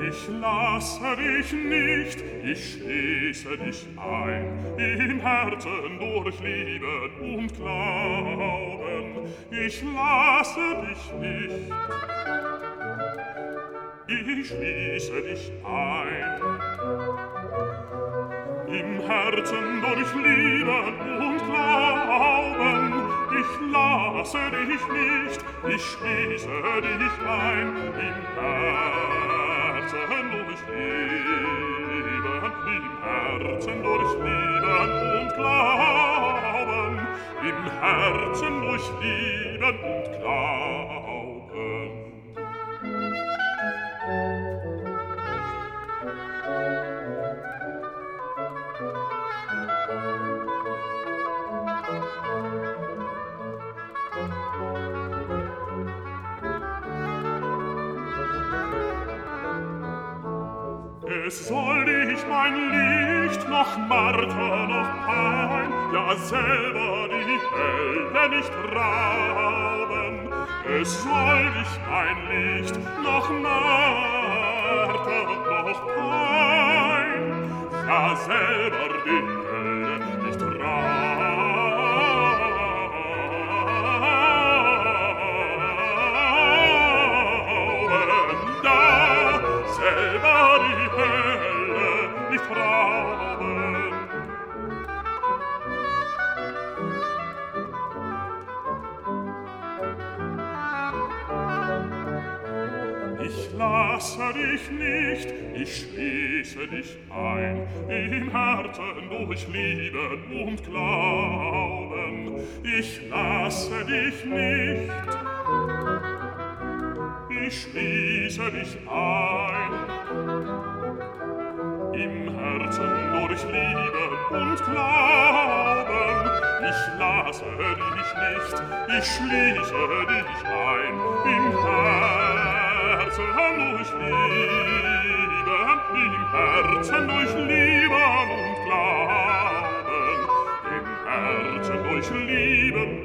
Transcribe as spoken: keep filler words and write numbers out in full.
Ich lasse dich nicht, ich schließe dich ein, im Herzen durch Liebe und Glauben. Ich lasse dich nicht, ich schließe dich ein, im Herzen durch Liebe und Glauben. Ich lasse dich nicht, ich schließe dich ein, im Herzen durch Liebe, im Herzen durch Liebe und Glauben, im Herzen durch Liebe und Glauben. Es soll dich mein Licht noch Marter, noch Pein, ja selber die Hölle nicht rauben. Es soll dich mein Licht noch Marter, noch Pein, ja selber die Hölle nicht rauben. Da selber die Hölle nicht rauben. Ich lasse dich nicht, ich schließe dich ein, im Herzen durch Liebe und Glauben. Ich lasse dich nicht, ich schließe dich ein, im Herzen durch Liebe und Glauben. Ich lasse dich nicht, ich schließe dich ein, im Herzen durch Liebe, im Herzen durch Liebe und Glauben, im Herzen durch Liebe